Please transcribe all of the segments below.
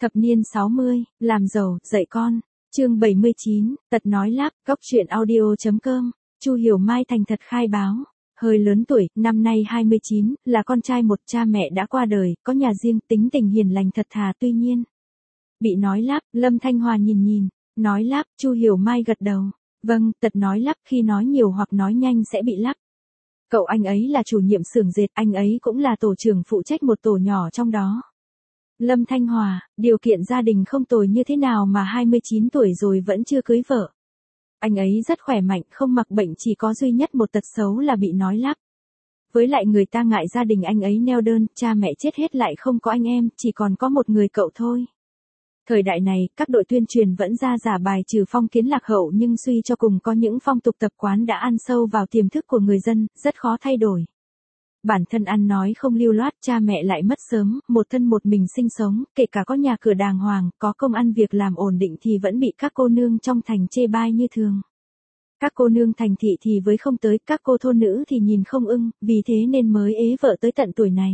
Thập niên 60, làm giàu, dạy con. Chương 79, Tật nói láp, góc truyện audio.com. Chu Hiểu Mai thành thật khai báo. Hơi lớn tuổi, năm nay 29, là con trai một, cha mẹ đã qua đời, có nhà riêng, tính tình hiền lành thật thà. Tuy nhiên, bị nói láp, Lâm Thanh Hòa nhìn. Nói láp, Chu Hiểu Mai gật đầu. Vâng, tật nói lắp, khi nói nhiều hoặc nói nhanh sẽ bị lắp. Cậu anh ấy là chủ nhiệm xưởng dệt, anh ấy cũng là tổ trưởng phụ trách một tổ nhỏ trong đó. Lâm Thanh Hòa, điều kiện gia đình không tồi như thế nào mà 29 tuổi rồi vẫn chưa cưới vợ. Anh ấy rất khỏe mạnh, không mặc bệnh, chỉ có duy nhất một tật xấu là bị nói lắp. Với lại người ta ngại gia đình anh ấy neo đơn, cha mẹ chết hết lại không có anh em, chỉ còn có một người cậu thôi. Thời đại này, các đội tuyên truyền vẫn ra giả bài trừ phong kiến lạc hậu nhưng suy cho cùng có những phong tục tập quán đã ăn sâu vào tiềm thức của người dân, rất khó thay đổi. Bản thân ăn nói không lưu loát, cha mẹ lại mất sớm, một thân một mình sinh sống, kể cả có nhà cửa đàng hoàng, có công ăn việc làm ổn định thì vẫn bị các cô nương trong thành chê bai như thường. Các cô nương thành thị thì với không tới, các cô thôn nữ thì nhìn không ưng, vì thế nên mới ế vợ tới tận tuổi này.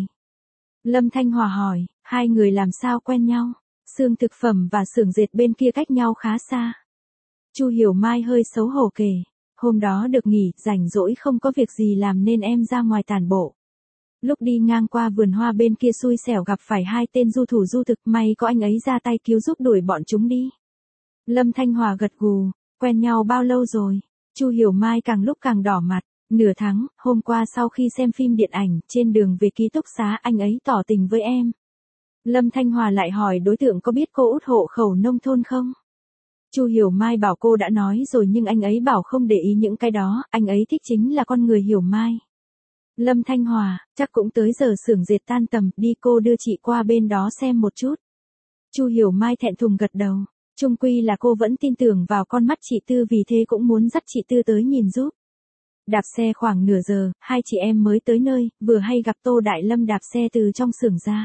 Lâm Thanh Hòa hỏi, hai người làm sao quen nhau? Xưởng thực phẩm và xưởng dệt bên kia cách nhau khá xa. Chu Hiểu Mai hơi xấu hổ kể, hôm đó được nghỉ, rảnh rỗi không có việc gì làm nên em ra ngoài tản bộ. Lúc đi ngang qua vườn hoa bên kia xui xẻo gặp phải hai tên du thủ du thực, may có anh ấy ra tay cứu giúp đuổi bọn chúng đi. Lâm Thanh Hòa gật gù, quen nhau bao lâu rồi? Chu Hiểu Mai càng lúc càng đỏ mặt. Nửa tháng, hôm qua sau khi xem phim điện ảnh, trên đường về ký túc xá anh ấy tỏ tình với em. Lâm Thanh Hòa lại hỏi đối tượng có biết cô út hộ khẩu nông thôn không? Chu Hiểu Mai bảo cô đã nói rồi nhưng anh ấy bảo không để ý những cái đó, anh ấy thích chính là con người Hiểu Mai. Lâm Thanh Hòa, chắc cũng tới giờ xưởng dệt tan tầm, đi cô đưa chị qua bên đó xem một chút. Chu Hiểu Mai thẹn thùng gật đầu, chung quy là cô vẫn tin tưởng vào con mắt chị Tư vì thế cũng muốn dắt chị Tư tới nhìn giúp. Đạp xe khoảng nửa giờ, hai chị em mới tới nơi, vừa hay gặp Tô Đại Lâm đạp xe từ trong xưởng ra.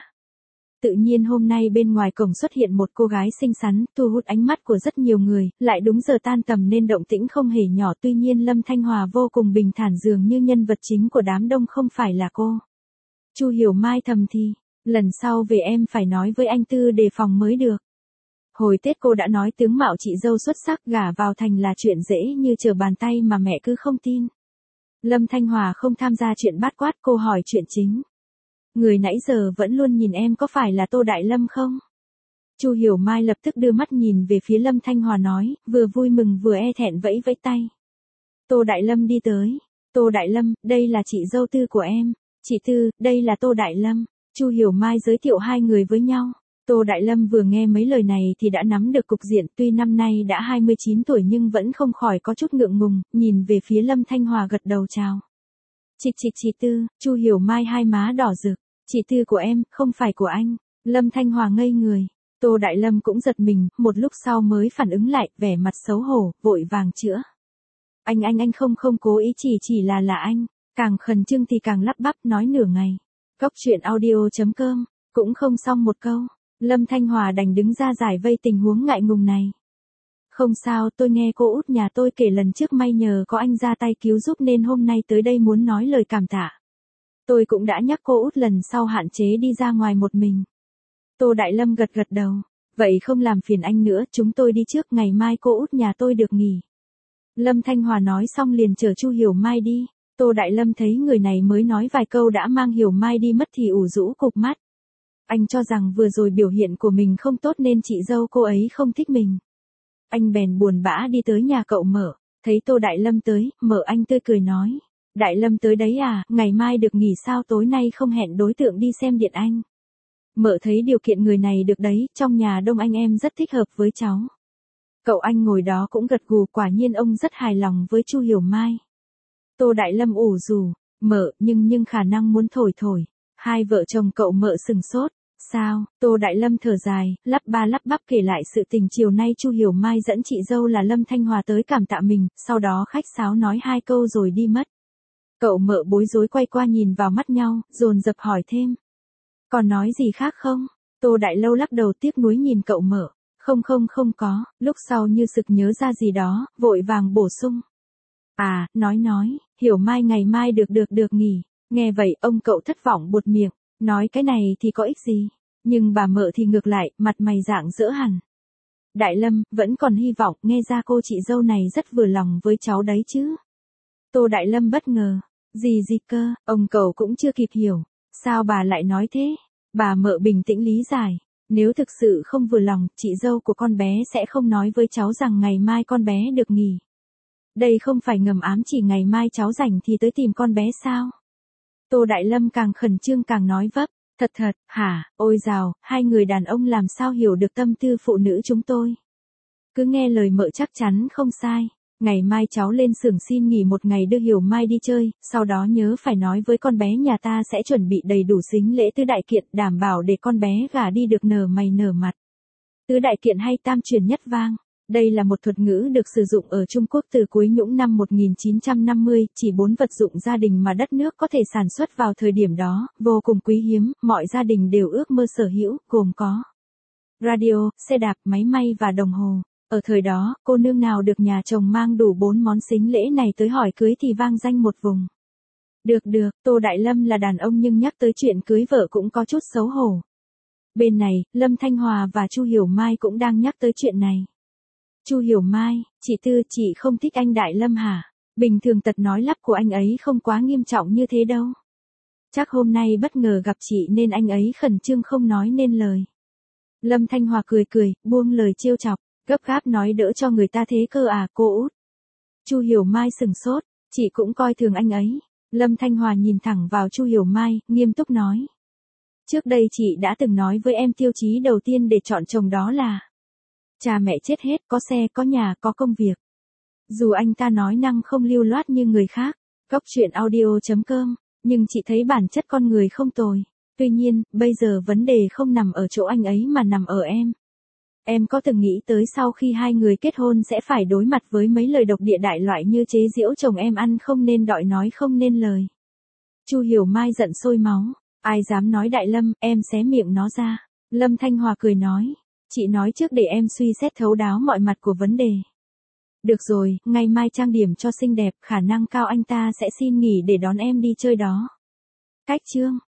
Tự nhiên hôm nay bên ngoài cổng xuất hiện một cô gái xinh xắn, thu hút ánh mắt của rất nhiều người, lại đúng giờ tan tầm nên động tĩnh không hề nhỏ. Tuy nhiên Lâm Thanh Hòa vô cùng bình thản dường như nhân vật chính của đám đông không phải là cô. Chu Hiểu Mai thầm thì, lần sau về em phải nói với anh Tư đề phòng mới được. Hồi Tết cô đã nói tướng mạo chị dâu xuất sắc, gả vào thành là chuyện dễ như trở bàn tay mà mẹ cứ không tin. Lâm Thanh Hòa không tham gia chuyện bát quát, cô hỏi chuyện chính. Người nãy giờ vẫn luôn nhìn em có phải là Tô Đại Lâm không? Chu Hiểu Mai lập tức đưa mắt nhìn về phía Lâm Thanh Hòa nói, vừa vui mừng vừa e thẹn vẫy vẫy tay. Tô Đại Lâm đi tới. Tô Đại Lâm, đây là chị dâu Tư của em. Chị Tư, đây là Tô Đại Lâm. Chu Hiểu Mai giới thiệu hai người với nhau. Tô Đại Lâm vừa nghe mấy lời này thì đã nắm được cục diện, tuy năm nay đã 29 tuổi nhưng vẫn không khỏi có chút ngượng ngùng, nhìn về phía Lâm Thanh Hòa gật đầu chào. Chị Tư, Chu Hiểu Mai hai má đỏ rực. Chị Tư của em, không phải của anh. Lâm Thanh Hòa ngây người. Tô Đại Lâm cũng giật mình, một lúc sau mới phản ứng lại, vẻ mặt xấu hổ, vội vàng chữa. Anh không cố ý, chỉ là anh. Càng khẩn trương thì càng lắp bắp nói nửa ngày. Góc truyện audio.com, cũng không xong một câu. Lâm Thanh Hòa đành đứng ra giải vây tình huống ngại ngùng này. Không sao, tôi nghe cô út nhà tôi kể lần trước may nhờ có anh ra tay cứu giúp nên hôm nay tới đây muốn nói lời cảm tạ. Tôi cũng đã nhắc cô út lần sau hạn chế đi ra ngoài một mình. Tô Đại Lâm gật đầu. Vậy không làm phiền anh nữa, chúng tôi đi trước, ngày mai cô út nhà tôi được nghỉ. Lâm Thanh Hòa nói xong liền chở Chu Hiểu Mai đi. Tô Đại Lâm thấy người này mới nói vài câu đã mang Hiểu Mai đi mất thì ủ rũ cụp mắt. Anh cho rằng vừa rồi biểu hiện của mình không tốt nên chị dâu cô ấy không thích mình. Anh bèn buồn bã đi tới nhà cậu Mở, thấy Tô Đại Lâm tới, Mở anh tươi cười nói. Đại Lâm tới đấy à, ngày mai được nghỉ sao, tối nay không hẹn đối tượng đi xem điện anh. Mở thấy điều kiện người này được đấy, trong nhà đông anh em rất thích hợp với cháu. Cậu anh ngồi đó cũng gật gù, quả nhiên ông rất hài lòng với Chu Hiểu Mai. Tô Đại Lâm ủ rủ, Mở, nhưng khả năng muốn thổi. Hai vợ chồng cậu Mở sừng sốt. Sao? Tô Đại Lâm thở dài, lắp bắp kể lại sự tình chiều nay Chu Hiểu Mai dẫn chị dâu là Lâm Thanh Hòa tới cảm tạ mình, sau đó khách sáo nói hai câu rồi đi mất. Cậu Mở bối rối quay qua nhìn vào mắt nhau, dồn dập hỏi thêm. Còn nói gì khác không? Tô Đại Lâu lắc đầu tiếc nuối nhìn cậu Mở. Không có, lúc sau như sực nhớ ra gì đó, vội vàng bổ sung. À, nói, Hiểu Mai ngày mai được nghỉ. Nghe vậy ông cậu thất vọng buột miệng, nói cái này thì có ích gì. Nhưng bà Mợ thì ngược lại, mặt mày rạng rỡ hẳn. Đại Lâm, vẫn còn hy vọng, nghe ra cô chị dâu này rất vừa lòng với cháu đấy chứ. Tô Đại Lâm bất ngờ. Gì cơ, ông cậu cũng chưa kịp hiểu. Sao bà lại nói thế? Bà Mợ bình tĩnh lý giải. Nếu thực sự không vừa lòng, chị dâu của con bé sẽ không nói với cháu rằng ngày mai con bé được nghỉ. Đây không phải ngầm ám chỉ ngày mai cháu rảnh thì tới tìm con bé sao? Tô Đại Lâm càng khẩn trương càng nói vấp. Thật, hả, ôi dào, hai người đàn ông làm sao hiểu được tâm tư phụ nữ chúng tôi. Cứ nghe lời Mợ chắc chắn không sai. Ngày mai cháu lên xưởng xin nghỉ một ngày đưa Hiểu Mai đi chơi, sau đó nhớ phải nói với con bé nhà ta sẽ chuẩn bị đầy đủ sính lễ tứ đại kiện, đảm bảo để con bé gả đi được nở mày nở mặt. Tứ đại kiện hay tam truyền nhất vang. Đây là một thuật ngữ được sử dụng ở Trung Quốc từ cuối nhũng năm 1950, chỉ 4 vật dụng gia đình mà đất nước có thể sản xuất vào thời điểm đó, vô cùng quý hiếm, mọi gia đình đều ước mơ sở hữu, gồm có radio, xe đạp, máy may và đồng hồ. Ở thời đó, cô nương nào được nhà chồng mang đủ 4 món sính lễ này tới hỏi cưới thì vang danh một vùng. Được, Tô Đại Lâm là đàn ông nhưng nhắc tới chuyện cưới vợ cũng có chút xấu hổ. Bên này, Lâm Thanh Hòa và Chu Hiểu Mai cũng đang nhắc tới chuyện này. Chu Hiểu Mai, chị Tư, chị không thích anh Đại Lâm hả? Bình thường tật nói lắp của anh ấy không quá nghiêm trọng như thế đâu. Chắc hôm nay bất ngờ gặp chị nên anh ấy khẩn trương không nói nên lời. Lâm Thanh Hòa cười, buông lời trêu chọc, gấp gáp nói đỡ cho người ta thế cơ à cô út. Chu Hiểu Mai sừng sốt, chị cũng coi thường anh ấy. Lâm Thanh Hòa nhìn thẳng vào Chu Hiểu Mai, nghiêm túc nói. Trước đây chị đã từng nói với em tiêu chí đầu tiên để chọn chồng đó là cha mẹ chết hết, có xe, có nhà, có công việc. Dù anh ta nói năng không lưu loát như người khác, Góc Chuyện Audio.com, nhưng chị thấy bản chất con người không tồi. Tuy nhiên, bây giờ vấn đề không nằm ở chỗ anh ấy mà nằm ở em. Em có từng nghĩ tới sau khi hai người kết hôn sẽ phải đối mặt với mấy lời độc địa đại loại như chế giễu chồng em ăn không nên đọi nói không nên lời. Chu Hiểu Mai giận sôi máu. Ai dám nói Đại Lâm, em xé miệng nó ra. Lâm Thanh Hòa cười nói. Chị nói trước để em suy xét thấu đáo mọi mặt của vấn đề. Được rồi, ngày mai trang điểm cho xinh đẹp, khả năng cao anh ta sẽ xin nghỉ để đón em đi chơi đó. Cách chương.